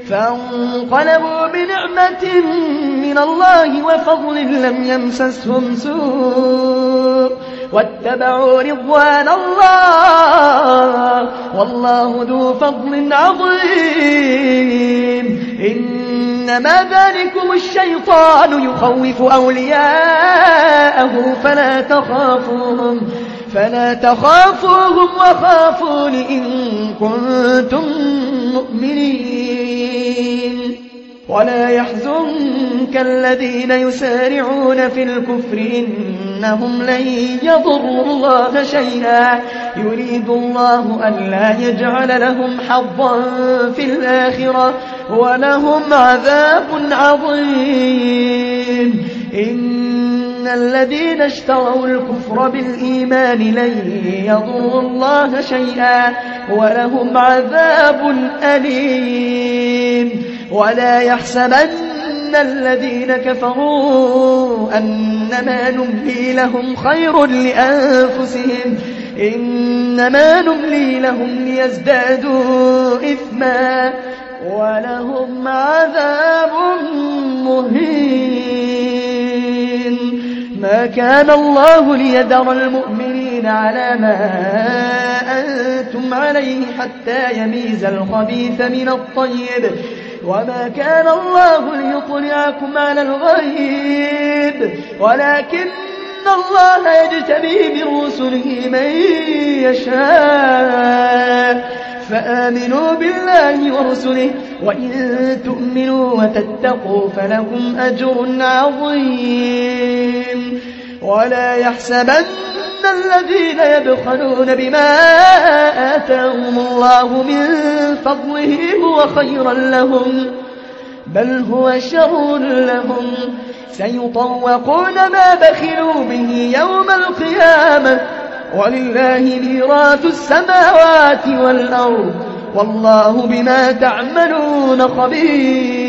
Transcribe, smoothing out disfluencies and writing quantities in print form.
فانقلبوا بنعمة من الله وفضل لم يمسسهم سوء واتبعوا رضوان الله والله ذو فضل عظيم. إنما ذلكم الشيطان يخوف أولياءه فلا تخافوهم وخافون إن كنتم مؤمنين. ولا يحزنك الذين يسارعون في الكفر إنهم لن يضروا الله شيئا يريد الله ألا يجعل لهم حظا في الآخرة ولهم عذاب عظيم. إن الذين اشتروا الكفر بالإيمان لن يضروا الله شيئا ولهم عذاب أليم. ولا يحسبن الذين كفروا أنما نملي لهم خير لأنفسهم إنما نملي لهم ليزدادوا إثما ولهم عذاب مهين. ما كان الله ليذر المؤمنين على ما أنتم عليه حتى يميز الخبيث من الطيب وما كان الله ليطلعكم على الغيب ولكن الله يجتبي من رسله من يشاء. فآمنوا بالله ورسله وإن تؤمنوا وتتقوا فلكم أجر عظيم. ولا يحسبن الذين يبخلون بما آتاهم الله من فضله هو خيرا لهم بل هو شر لهم سيطوقون ما بخلوا به يوم القيامة ولله ميراث السماوات والأرض والله بما تعملون خبير.